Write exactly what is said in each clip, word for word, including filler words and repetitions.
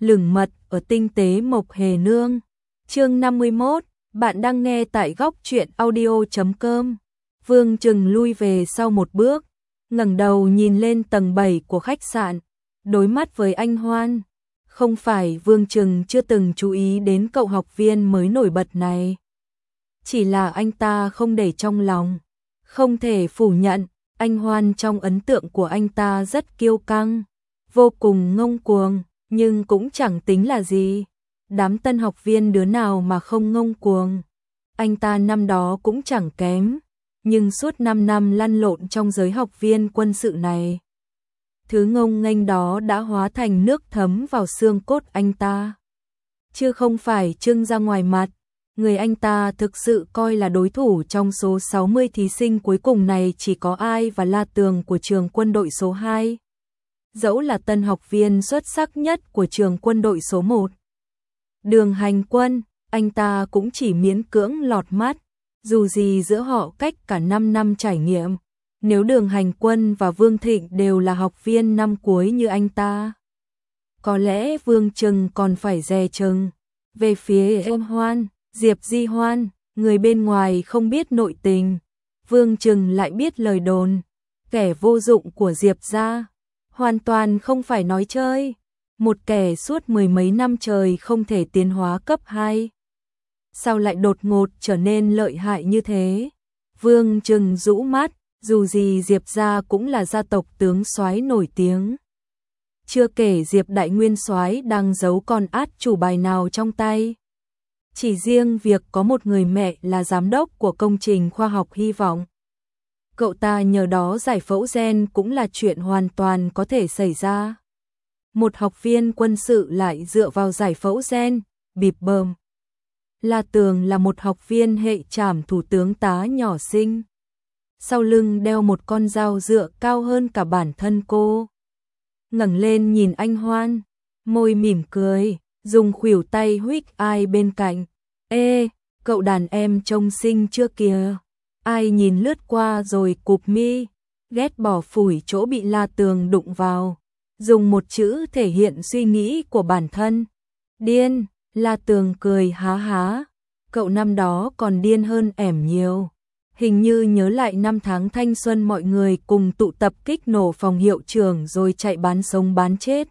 lửng mật ở tinh tế Mộc Hề Nương. Chương năm mươi mốt, bạn đang nghe tại góc truyện audio chấm com. Vương Trừng lui về sau một bước, ngẩng đầu nhìn lên tầng bảy của khách sạn, đối mắt với anh Hoan. Không phải Vương Trừng chưa từng chú ý đến cậu học viên mới nổi bật này, chỉ là anh ta không để trong lòng. Không thể phủ nhận, anh Hoan trong ấn tượng của anh ta rất kiêu căng, vô cùng ngông cuồng, nhưng cũng chẳng tính là gì. Đám tân học viên đứa nào mà không ngông cuồng. Anh ta năm đó cũng chẳng kém, nhưng suốt năm năm lăn lộn trong giới học viên quân sự này, thứ ngông nghênh đó đã hóa thành nước thấm vào xương cốt anh ta, chứ không phải trưng ra ngoài mặt. Người anh ta thực sự coi là đối thủ trong số sáu mươi thí sinh cuối cùng này chỉ có ai và La Tường của trường quân đội số hai. Dẫu là tân học viên xuất sắc nhất của trường quân đội số một, Đường Hành Quân, anh ta cũng chỉ miễn cưỡng lọt mắt, dù gì giữa họ cách cả năm năm trải nghiệm. Nếu Đường Hành Quân và Vương Thịnh đều là học viên năm cuối như anh ta, có lẽ Vương Trừng còn phải dè chừng. Về phía em Hoan, Diệp Di Hoan, người bên ngoài không biết nội tình, Vương Trừng lại biết lời đồn, kẻ vô dụng của Diệp gia, hoàn toàn không phải nói chơi. Một kẻ suốt mười mấy năm trời không thể tiến hóa cấp hai, sao lại đột ngột trở nên lợi hại như thế? Vương Trừng rũ mắt, dù gì Diệp gia cũng là gia tộc tướng soái nổi tiếng. Chưa kể Diệp Đại Nguyên soái đang giấu con át chủ bài nào trong tay. Chỉ riêng việc có một người mẹ là giám đốc của công trình khoa học hy vọng, cậu ta nhờ đó giải phẫu gen cũng là chuyện hoàn toàn có thể xảy ra. Một học viên quân sự lại dựa vào giải phẫu gen, bịp bợm. La Tường là một học viên hệ trảm thủ tướng tá nhỏ xinh, sau lưng đeo một con dao dựa cao hơn cả bản thân cô. Ngẩng lên nhìn anh Hoan, môi mỉm cười, dùng khuỷu tay huých ai bên cạnh. Ê, cậu đàn em trông xinh chưa kìa. Ai nhìn lướt qua rồi cụp mi, ghét bỏ phủi chỗ bị La Tường đụng vào, dùng một chữ thể hiện suy nghĩ của bản thân. Điên. La Tường cười há há, cậu năm đó còn điên hơn ẻm nhiều. Hình như nhớ lại năm tháng thanh xuân mọi người cùng tụ tập kích nổ phòng hiệu trưởng rồi chạy bán sống bán chết.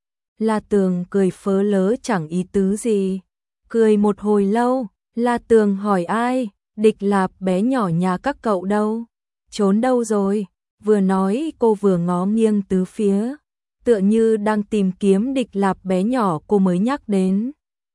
La Tường cười phớ lớ chẳng ý tứ gì. Cười một hồi lâu, La Tường hỏi ai? Địch Lạp bé nhỏ nhà các cậu đâu? Trốn đâu rồi? Vừa nói cô vừa ngó nghiêng tứ phía, tựa như đang tìm kiếm Địch Lạp bé nhỏ cô mới nhắc đến.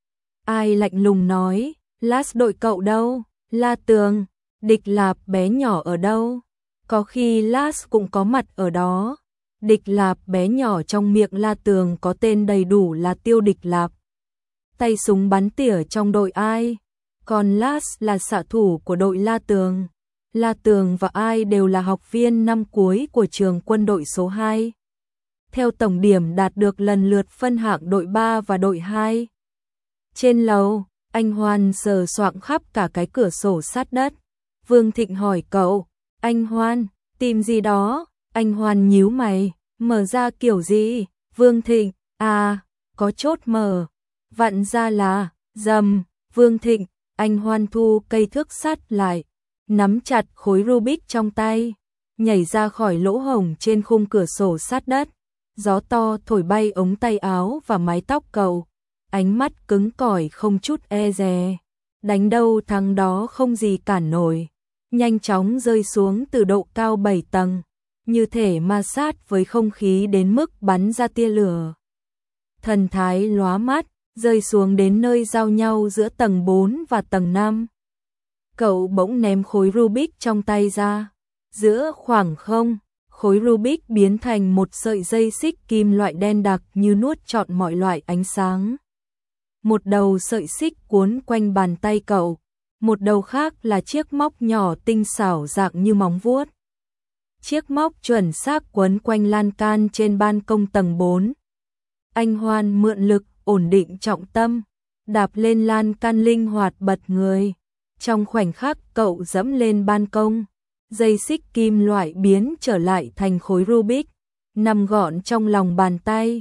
Ai lạnh lùng nói, Last đội cậu đâu? La Tường, Địch Lạp bé nhỏ ở đâu? Có khi Last cũng có mặt ở đó. Địch Lạp bé nhỏ trong miệng La Tường có tên đầy đủ là Tiêu Địch Lạp, tay súng bắn tỉa trong đội ai, còn Last là xạ thủ của đội La Tường. La Tường và ai đều là học viên năm cuối của trường quân đội số hai. Theo tổng điểm đạt được lần lượt phân hạng đội ba và đội hai. Trên lầu, anh Hoan sờ soạng khắp cả cái cửa sổ sát đất. Vương Thịnh hỏi cậu, anh Hoan, tìm gì đó? Anh Hoan nhíu mày, mở ra kiểu gì? Vương Thịnh, à, có chốt mở. Vặn ra là, dầm. Vương Thịnh, anh Hoan thu cây thước sắt lại, nắm chặt khối Rubik trong tay, nhảy ra khỏi lỗ hổng trên khung cửa sổ sát đất. Gió to thổi bay ống tay áo và mái tóc cậu, ánh mắt cứng cỏi không chút e dè. Đánh đâu thắng đó không gì cản nổi, nhanh chóng rơi xuống từ độ cao bảy tầng, như thể ma sát với không khí đến mức bắn ra tia lửa. Thần thái lóa mắt, rơi xuống đến nơi giao nhau giữa tầng bốn và tầng năm. Cậu bỗng ném khối Rubik trong tay ra. Giữa khoảng không, khối Rubik biến thành một sợi dây xích kim loại đen đặc như nuốt trọn mọi loại ánh sáng. Một đầu sợi xích cuốn quanh bàn tay cậu, một đầu khác là chiếc móc nhỏ tinh xảo dạng như móng vuốt. Chiếc móc chuẩn xác quấn quanh lan can trên ban công tầng bốn. Anh Hoan mượn lực, ổn định trọng tâm, đạp lên lan can linh hoạt bật người. Trong khoảnh khắc cậu dẫm lên ban công, dây xích kim loại biến trở lại thành khối Rubik, nằm gọn trong lòng bàn tay.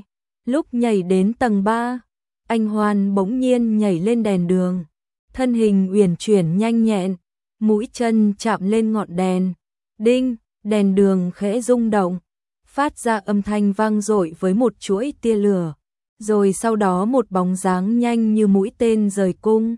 Lúc nhảy đến tầng ba, anh Hoan bỗng nhiên nhảy lên đèn đường, thân hình uyển chuyển nhanh nhẹn, mũi chân chạm lên ngọn đèn. Đinh, đèn đường khẽ rung động, phát ra âm thanh vang dội với một chuỗi tia lửa, rồi sau đó một bóng dáng nhanh như mũi tên rời cung,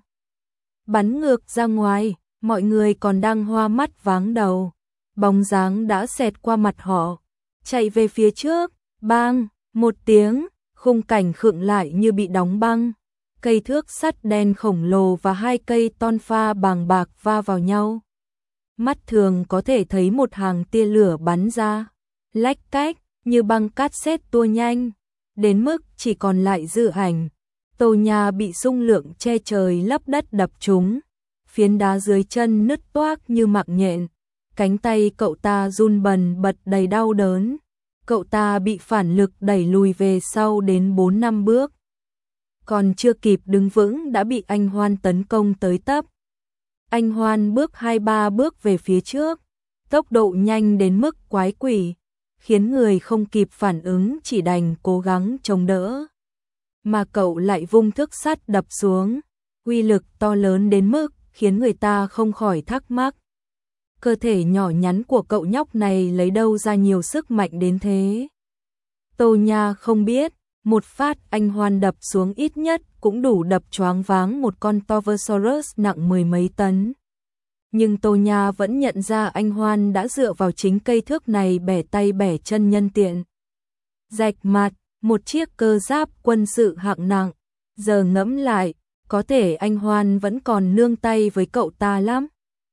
bắn ngược ra ngoài. Mọi người còn đang hoa mắt váng đầu, bóng dáng đã xẹt qua mặt họ, chạy về phía trước. Bang, một tiếng, khung cảnh khựng lại như bị đóng băng. Cây thước sắt đen khổng lồ và hai cây ton pha bàng bạc va vào nhau. Mắt thường có thể thấy một hàng tia lửa bắn ra, lách cách như băng cassette tua nhanh, đến mức chỉ còn lại dư ảnh. Tô Nha bị xung lượng che trời lấp đất đập trúng, phiến đá dưới chân nứt toác như mạng nhện, cánh tay cậu ta run bần bật đầy đau đớn. Cậu ta bị phản lực đẩy lùi về sau đến bốn năm bước. Còn chưa kịp đứng vững đã bị anh Hoan tấn công tới tấp. Anh Hoan bước hai ba bước về phía trước, tốc độ nhanh đến mức quái quỷ, khiến người không kịp phản ứng chỉ đành cố gắng chống đỡ. Mà cậu lại vung thước sắt đập xuống, uy lực to lớn đến mức khiến người ta không khỏi thắc mắc. Cơ thể nhỏ nhắn của cậu nhóc này lấy đâu ra nhiều sức mạnh đến thế? Tô Nha không biết, một phát anh Hoan đập xuống ít nhất cũng đủ đập choáng váng một con Toversaurus nặng mười mấy tấn. Nhưng Tô Nha vẫn nhận ra anh Hoan đã dựa vào chính cây thước này bẻ tay bẻ chân nhân tiện. Rạch mặt, một chiếc cơ giáp quân sự hạng nặng. Giờ ngẫm lại, có thể anh Hoan vẫn còn nương tay với cậu ta lắm.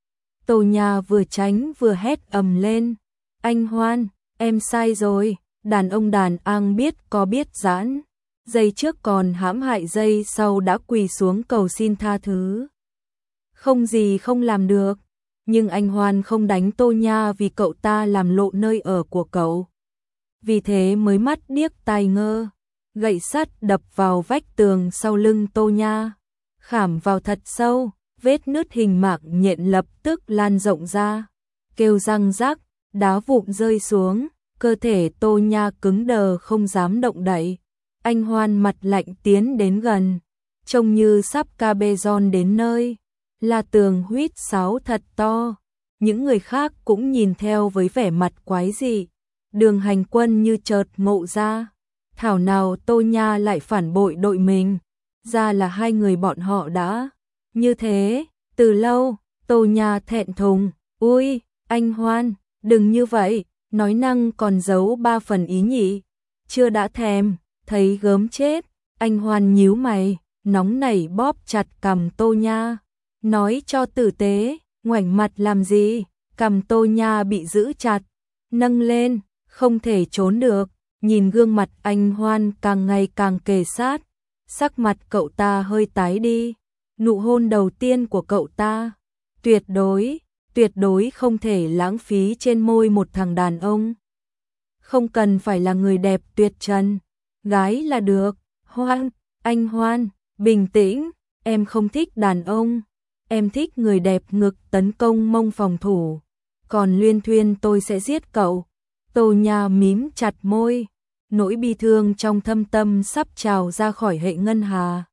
Tô Nha vừa tránh vừa hét ầm lên. Anh Hoan, em sai rồi, đàn ông đàn ang biết có biết giãn. Giây trước còn hãm hại, giây sau đã quỳ xuống cầu xin tha thứ. Không gì không làm được, nhưng anh Hoan không đánh Tô Nha vì cậu ta làm lộ nơi ở của cậu. Vì thế mới mắt điếc tai ngơ, gậy sắt đập vào vách tường sau lưng Tô Nha, khảm vào thật sâu. Vết nứt hình mạc nhện lập tức lan rộng ra, kêu răng rắc, đá vụn rơi xuống, cơ thể Tô Nha cứng đờ không dám động đậy. Anh Hoan mặt lạnh tiến đến gần, trông như sắp Cabezon đến nơi, là tường huýt sáo thật to. Những người khác cũng nhìn theo với vẻ mặt quái dị. Đường Hành Quân như chợt ngộ ra, thảo nào Tô Nha lại phản bội đội mình, ra là hai người bọn họ đã như thế từ lâu. Tô Nha thẹn thùng, ui, anh Hoan, đừng như vậy, nói năng còn giấu ba phần ý nhị, chưa đã thèm, thấy gớm chết. Anh Hoan nhíu mày, nóng nảy bóp chặt cằm Tô Nha, nói cho tử tế, ngoảnh mặt làm gì? Cằm Tô Nha bị giữ chặt, nâng lên, không thể trốn được, nhìn gương mặt anh Hoan càng ngày càng kề sát, sắc mặt cậu ta hơi tái đi. Nụ hôn đầu tiên của cậu ta, tuyệt đối, tuyệt đối không thể lãng phí trên môi một thằng đàn ông. Không cần phải là người đẹp tuyệt trần, gái là được. Hoan, anh Hoan, bình tĩnh, em không thích đàn ông, em thích người đẹp ngực tấn công mông phòng thủ, còn luyên thuyên tôi sẽ giết cậu. Tô Nha mím chặt môi, nỗi bi thương trong thâm tâm sắp trào ra khỏi hệ ngân hà.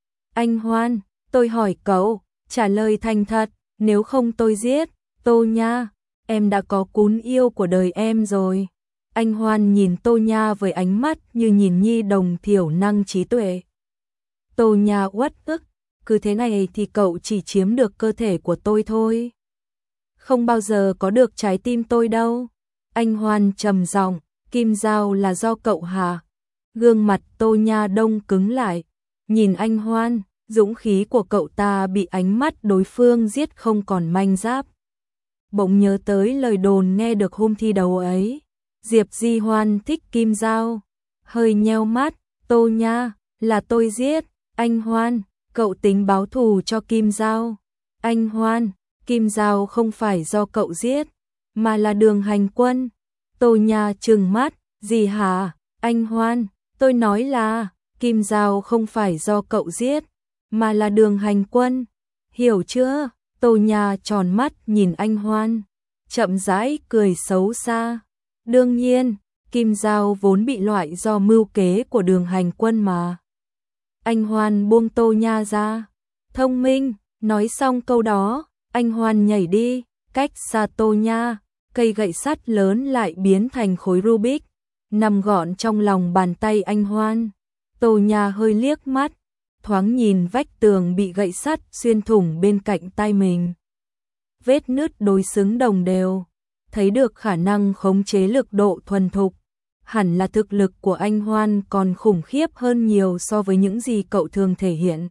Anh Hoan, tôi hỏi cậu, trả lời thành thật, nếu không tôi giết. Tô Nha, em đã có cún yêu của đời em rồi. Anh Hoan nhìn Tô Nha với ánh mắt như nhìn nhi đồng thiểu năng trí tuệ. Tô Nha uất ức, cứ thế này thì cậu chỉ chiếm được cơ thể của tôi thôi, không bao giờ có được trái tim tôi đâu. Anh Hoan trầm giọng, kim dao là do cậu hả? Gương mặt Tô Nha đông cứng lại, nhìn anh Hoan, dũng khí của cậu ta bị ánh mắt đối phương giết không còn manh giáp. Bỗng nhớ tới lời đồn nghe được hôm thi đấu ấy, Diệp Di Hoan thích kim dao, hơi nheo mắt. Tô Nha, là tôi giết. Anh Hoan, cậu tính báo thù cho kim dao. Anh Hoan, kim dao không phải do cậu giết, mà là Đường Hành Quân. Tô Nha trừng mắt, gì hả? Anh Hoan, tôi nói là kim dao không phải do cậu giết, mà là Đường Hành Quân, hiểu chưa? Tô Nha tròn mắt nhìn anh Hoan, chậm rãi cười xấu xa. Đương nhiên, kim Kim Giao vốn bị loại do mưu kế của Đường Hành Quân mà. Anh Hoan buông Tô Nha ra. Thông minh, nói xong câu đó, anh Hoan nhảy đi, cách xa Tô Nha, cây gậy sắt lớn lại biến thành khối Rubik, nằm gọn trong lòng bàn tay anh Hoan. Tô Nha hơi liếc mắt, thoáng nhìn vách tường bị gậy sắt xuyên thủng bên cạnh tay mình. Vết nứt đối xứng đồng đều, thấy được khả năng khống chế lực độ thuần thục. Hẳn là thực lực của anh Hoan còn khủng khiếp hơn nhiều so với những gì cậu thường thể hiện.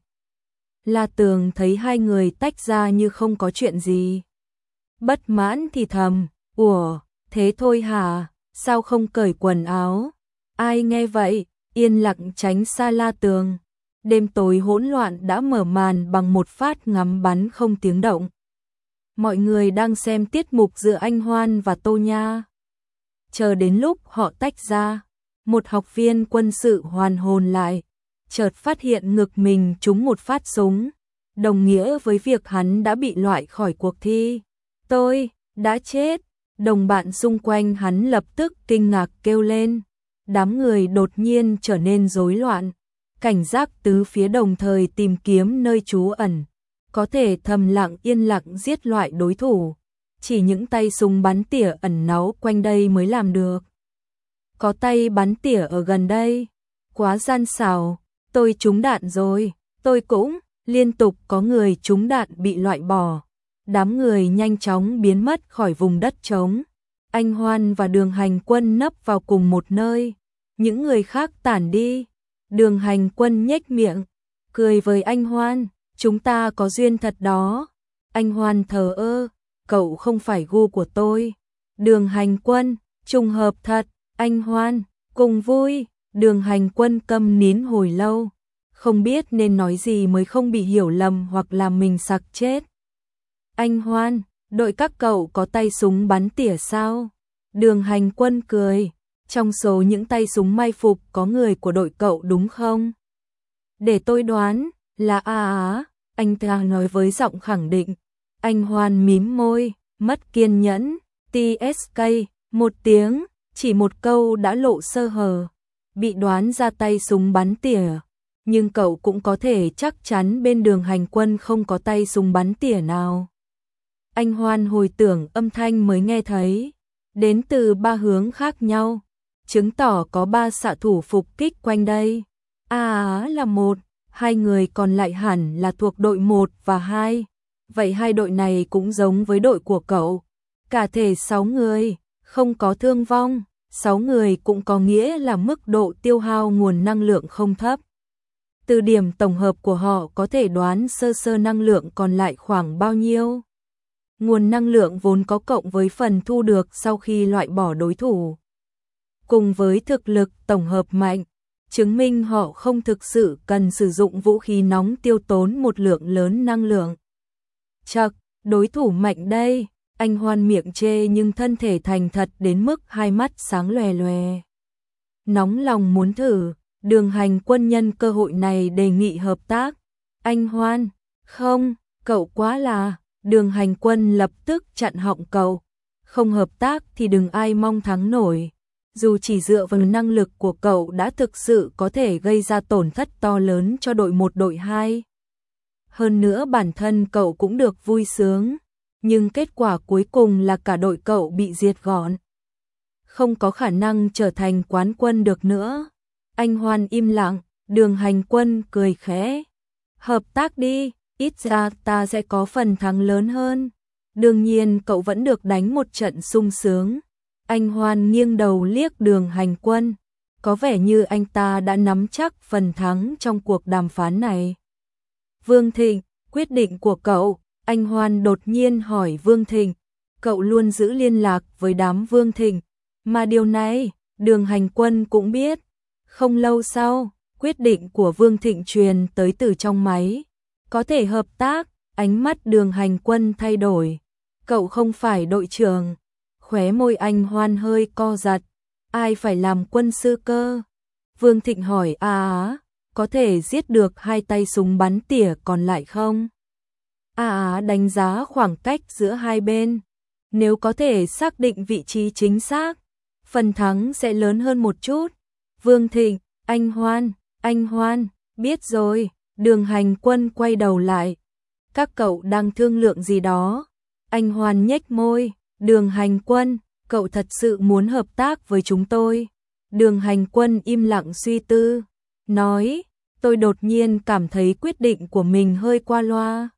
La Tường thấy hai người tách ra như không có chuyện gì. Bất mãn thì thầm, ủa, thế thôi hả, sao không cởi quần áo? Ai nghe vậy, yên lặng tránh xa La Tường. Đêm tối hỗn loạn đã mở màn bằng một phát ngắm bắn không tiếng động. Mọi người đang xem tiết mục giữa anh Hoan và Tô Nha. Chờ đến lúc họ tách ra, một học viên quân sự hoàn hồn lại, chợt phát hiện ngực mình trúng một phát súng, đồng nghĩa với việc hắn đã bị loại khỏi cuộc thi. Tôi đã chết. Đồng bạn xung quanh hắn lập tức kinh ngạc kêu lên. Đám người đột nhiên trở nên rối loạn, cảnh giác tứ phía đồng thời tìm kiếm nơi trú ẩn, có thể thầm lặng yên lặng giết loại đối thủ. Chỉ những tay súng bắn tỉa ẩn náu quanh đây mới làm được. Có tay bắn tỉa ở gần đây, quá gian xảo, tôi trúng đạn rồi, tôi cũng, liên tục có người trúng đạn bị loại bỏ. Đám người nhanh chóng biến mất khỏi vùng đất trống. Anh Hoan và Đường Hành Quân nấp vào cùng một nơi, những người khác tản đi. Đường Hành Quân nhếch miệng, cười với anh Hoan, chúng ta có duyên thật đó. Anh Hoan thờ ơ, cậu không phải gu của tôi. Đường Hành Quân, trùng hợp thật. Anh Hoan, cùng vui. Đường Hành Quân câm nín hồi lâu, không biết nên nói gì mới không bị hiểu lầm hoặc làm mình sặc chết. Anh Hoan, đội các cậu có tay súng bắn tỉa sao? Đường Hành Quân cười, trong số những tay súng may phục có người của đội cậu đúng không? Để tôi đoán, là A Á, anh ta nói với giọng khẳng định. Anh Hoan mím môi, mất kiên nhẫn, tê ét ca, một tiếng, chỉ một câu đã lộ sơ hở, bị đoán ra tay súng bắn tỉa. Nhưng cậu cũng có thể chắc chắn bên Đường Hành Quân không có tay súng bắn tỉa nào. Anh Hoan hồi tưởng âm thanh mới nghe thấy, đến từ ba hướng khác nhau, chứng tỏ có ba xạ thủ phục kích quanh đây. A Á là một, hai người còn lại hẳn là thuộc đội một và hai. Vậy hai đội này cũng giống với đội của cậu. Cả thể sáu người, không có thương vong, sáu người cũng có nghĩa là mức độ tiêu hao nguồn năng lượng không thấp. Từ điểm tổng hợp của họ có thể đoán sơ sơ năng lượng còn lại khoảng bao nhiêu. Nguồn năng lượng vốn có cộng với phần thu được sau khi loại bỏ đối thủ, cùng với thực lực tổng hợp mạnh, chứng minh họ không thực sự cần sử dụng vũ khí nóng tiêu tốn một lượng lớn năng lượng. Chậc, đối thủ mạnh đây. Anh Hoan miệng chê nhưng thân thể thành thật đến mức hai mắt sáng lòe lòe. Nóng lòng muốn thử. Đường Hành Quân nhân cơ hội này đề nghị hợp tác. Anh Hoan, không, cậu quá là. Đường Hành Quân lập tức chặn họng cậu. Không hợp tác thì đừng ai mong thắng nổi. Dù chỉ dựa vào năng lực của cậu đã thực sự có thể gây ra tổn thất to lớn cho đội một đội hai. Hơn nữa bản thân cậu cũng được vui sướng. Nhưng kết quả cuối cùng là cả đội cậu bị diệt gọn. Không có khả năng trở thành quán quân được nữa. Anh Hoan im lặng, Đường Hành Quân cười khẽ. Hợp tác đi, ít ra ta sẽ có phần thắng lớn hơn. Đương nhiên cậu vẫn được đánh một trận sung sướng. Anh Hoan nghiêng đầu liếc Đường Hành Quân. Có vẻ như anh ta đã nắm chắc phần thắng trong cuộc đàm phán này. Vương Thịnh, quyết định của cậu. Anh Hoan đột nhiên hỏi Vương Thịnh. Cậu luôn giữ liên lạc với đám Vương Thịnh. Mà điều này, Đường Hành Quân cũng biết. Không lâu sau, quyết định của Vương Thịnh truyền tới từ trong máy. Có thể hợp tác, ánh mắt Đường Hành Quân thay đổi. Cậu không phải đội trưởng. Khóe môi anh Hoan hơi co giật. Ai phải làm quân sư cơ? Vương Thịnh hỏi A Á, có thể giết được hai tay súng bắn tỉa còn lại không? A Á đánh giá khoảng cách giữa hai bên. Nếu có thể xác định vị trí chính xác, phần thắng sẽ lớn hơn một chút. Vương Thịnh, anh Hoan, anh Hoan, biết rồi. Đường Hành Quân quay đầu lại. Các cậu đang thương lượng gì đó? Anh Hoan nhếch môi. Đường Hành Quân, cậu thật sự muốn hợp tác với chúng tôi? Đường Hành Quân im lặng suy tư, nói, tôi đột nhiên cảm thấy quyết định của mình hơi qua loa.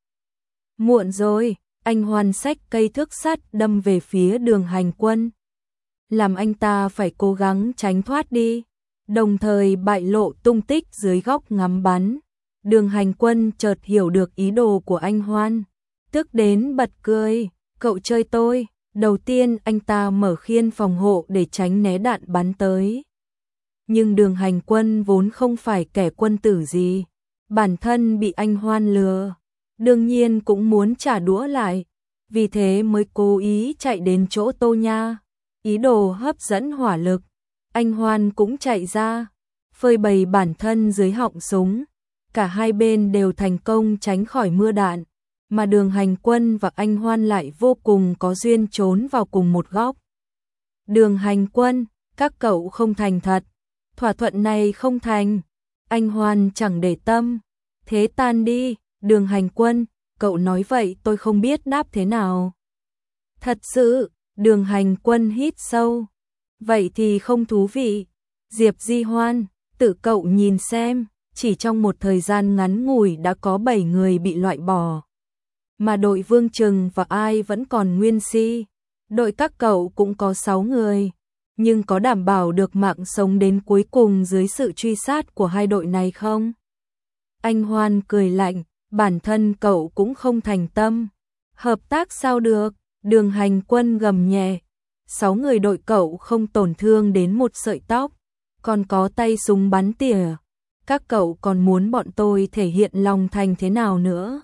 Muộn rồi, anh Hoan xách cây thước sắt đâm về phía Đường Hành Quân. Làm anh ta phải cố gắng tránh thoát đi, đồng thời bại lộ tung tích dưới góc ngắm bắn. Đường Hành Quân chợt hiểu được ý đồ của anh Hoan, tức đến bật cười, cậu chơi tôi. Đầu tiên anh ta mở khiên phòng hộ để tránh né đạn bắn tới. Nhưng Đường Hành Quân vốn không phải kẻ quân tử gì, bản thân bị anh Hoan lừa, đương nhiên cũng muốn trả đũa lại, vì thế mới cố ý chạy đến chỗ Tô Nha, ý đồ hấp dẫn hỏa lực. Anh Hoan cũng chạy ra, phơi bày bản thân dưới họng súng, cả hai bên đều thành công tránh khỏi mưa đạn, mà Đường Hành Quân và anh Hoan lại vô cùng có duyên trốn vào cùng một góc. Đường Hành Quân, các cậu không thành thật, thỏa thuận này không thành. Anh Hoan chẳng để tâm, thế tan đi. Đường Hành Quân, cậu nói vậy tôi không biết đáp thế nào. Thật sự, Đường Hành Quân hít sâu, vậy thì không thú vị. Diệp Di Hoan, tự cậu nhìn xem, chỉ trong một thời gian ngắn ngủi đã có bảy người bị loại bỏ. Mà đội Vương Trừng và ai vẫn còn nguyên si. Đội các cậu cũng có sáu người, nhưng có đảm bảo được mạng sống đến cuối cùng dưới sự truy sát của hai đội này không? Anh Hoan cười lạnh, bản thân cậu cũng không thành tâm. Hợp tác sao được? Đường Hành Quân gầm nhẹ. Sáu người đội cậu không tổn thương đến một sợi tóc, còn có tay súng bắn tỉa. Các cậu còn muốn bọn tôi thể hiện lòng thành thế nào nữa?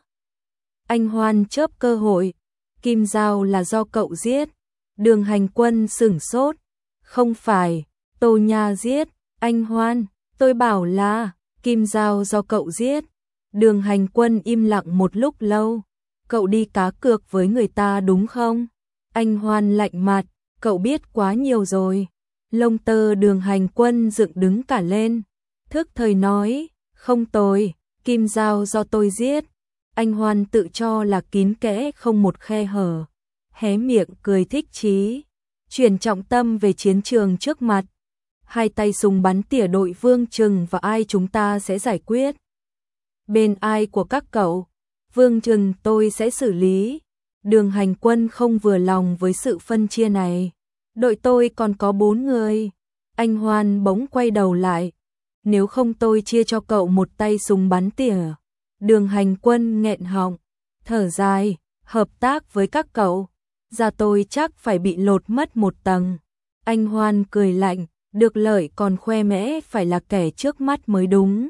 Anh Hoan chớp cơ hội. Kim Giao là do cậu giết. Đường Hành Quân sửng sốt. Không phải, Tô Nha giết. Anh Hoan, tôi bảo là Kim Giao do cậu giết. Đường Hành Quân im lặng một lúc lâu. Cậu đi cá cược với người ta đúng không? Anh Hoan lạnh mặt, cậu biết quá nhiều rồi. Lông tơ Đường Hành Quân dựng đứng cả lên. Thức thời nói, không tồi, Kim Giao do tôi giết. Anh Hoan tự cho là kín kẽ không một khe hở, hé miệng cười thích chí, chuyển trọng tâm về chiến trường trước mặt. Hai tay súng bắn tỉa đội Vương Trừng và ai chúng ta sẽ giải quyết. Bên ai của các cậu? Vương Trừng tôi sẽ xử lý. Đường Hành Quân không vừa lòng với sự phân chia này. Đội tôi còn có bốn người. Anh Hoan bỗng quay đầu lại. Nếu không tôi chia cho cậu một tay súng bắn tỉa. Đường Hành Quân nghẹn họng, thở dài, hợp tác với các cậu, da tôi chắc phải bị lột mất một tầng. Anh Hoan cười lạnh, được lợi còn khoe mẽ phải là kẻ trước mắt mới đúng.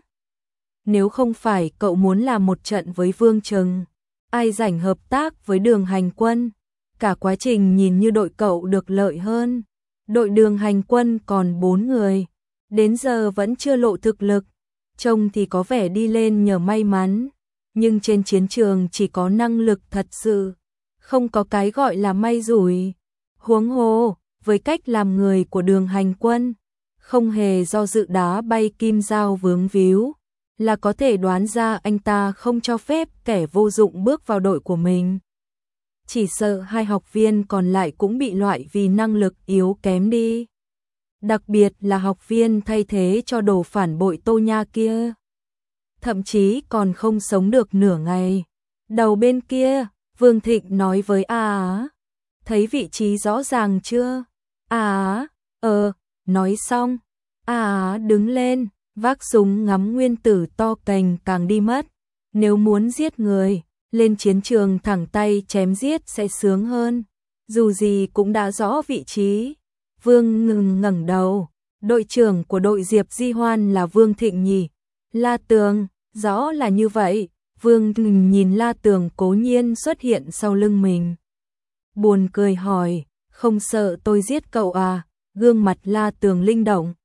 Nếu không phải cậu muốn làm một trận với Vương Trừng, ai rảnh hợp tác với Đường Hành Quân? Cả quá trình nhìn như đội cậu được lợi hơn. Đội Đường Hành Quân còn bốn người, đến giờ vẫn chưa lộ thực lực. Trông thì có vẻ đi lên nhờ may mắn, nhưng trên chiến trường chỉ có năng lực thật sự, không có cái gọi là may rủi. Huống hồ, với cách làm người của Đường Hành Quân, không hề do dự đá bay Kim Giao vướng víu, là có thể đoán ra anh ta không cho phép kẻ vô dụng bước vào đội của mình. Chỉ sợ hai học viên còn lại cũng bị loại vì năng lực yếu kém đi. Đặc biệt là học viên thay thế cho đồ phản bội Tô Nha kia. Thậm chí còn không sống được nửa ngày. Đầu bên kia, Vương Thịnh nói với A Á. Thấy vị trí rõ ràng chưa? A Á, ờ, nói xong. A Á đứng lên, vác súng ngắm nguyên tử to cành càng đi mất. Nếu muốn giết người, lên chiến trường thẳng tay chém giết sẽ sướng hơn. Dù gì cũng đã rõ vị trí. Vương ngừng ngẩng đầu, đội trưởng của đội Diệp Di Hoan là Vương Thịnh nhỉ? La Tường, rõ là như vậy. Vương ngừng nhìn La Tường cố nhiên xuất hiện sau lưng mình. Buồn cười hỏi, không sợ tôi giết cậu à? Gương mặt La Tường linh động.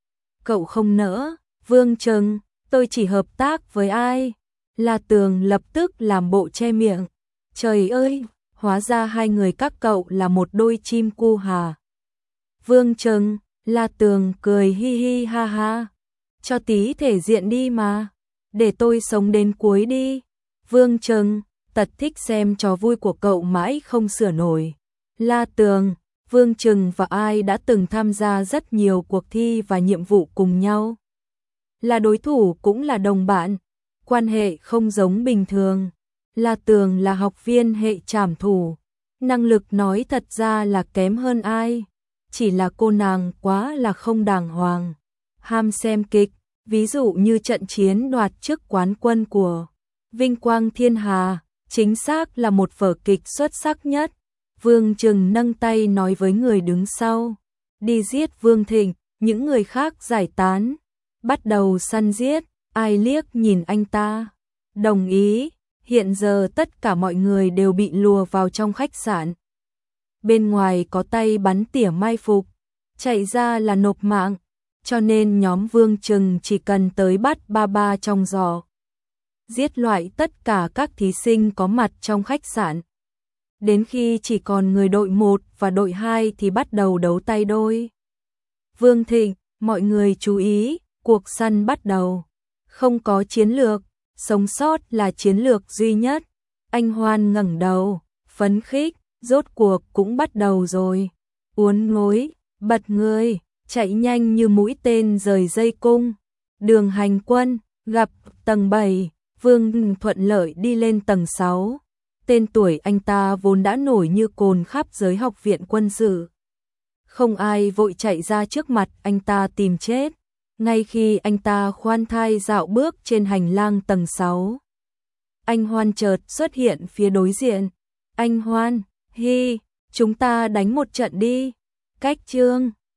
Cậu không nỡ, Vương Trừng, tôi chỉ hợp tác với ai? La Tường lập tức làm bộ che miệng. Trời ơi, hóa ra hai người các cậu là một đôi chim cu hà. Vương Trừng, La Tường cười hi hi ha ha. Cho tí thể diện đi mà. Để tôi sống đến cuối đi. Vương Trừng, tật thích xem trò vui của cậu mãi không sửa nổi. La Tường, Vương Trừng và ai đã từng tham gia rất nhiều cuộc thi và nhiệm vụ cùng nhau. Là đối thủ cũng là đồng bạn, quan hệ không giống bình thường. La Tường là học viên hệ trảm thủ, năng lực nói thật ra là kém hơn ai, chỉ là cô nàng quá là không đàng hoàng. Ham xem kịch, ví dụ như trận chiến đoạt chức quán quân của Vinh Quang Thiên Hà, chính xác là một vở kịch xuất sắc nhất. Vương Trừng nâng tay nói với người đứng sau, đi giết Vương Thịnh, những người khác giải tán, bắt đầu săn giết. Ai liếc nhìn anh ta, đồng ý. Hiện giờ tất cả mọi người đều bị lùa vào trong khách sạn. Bên ngoài có tay bắn tỉa mai phục, chạy ra là nộp mạng, cho nên nhóm Vương Trừng chỉ cần tới bắt ba ba trong giò, giết loại tất cả các thí sinh có mặt trong khách sạn. Đến khi chỉ còn người đội một và đội hai thì bắt đầu đấu tay đôi. Vương Thịnh, mọi người chú ý, cuộc săn bắt đầu. Không có chiến lược, sống sót là chiến lược duy nhất. Anh Hoan ngẩng đầu, phấn khích, rốt cuộc cũng bắt đầu rồi. Uốn gối, bật người, chạy nhanh như mũi tên rời dây cung. Đường Hành Quân, gặp tầng bảy, Vương thuận lợi đi lên tầng sáu. Tên tuổi anh ta vốn đã nổi như cồn khắp giới học viện quân sự. Không ai vội chạy ra trước mặt anh ta tìm chết. Ngay khi anh ta khoan thai dạo bước trên hành lang tầng sáu, anh Hoan chợt xuất hiện phía đối diện. Anh Hoan, hi, chúng ta đánh một trận đi. Cách chương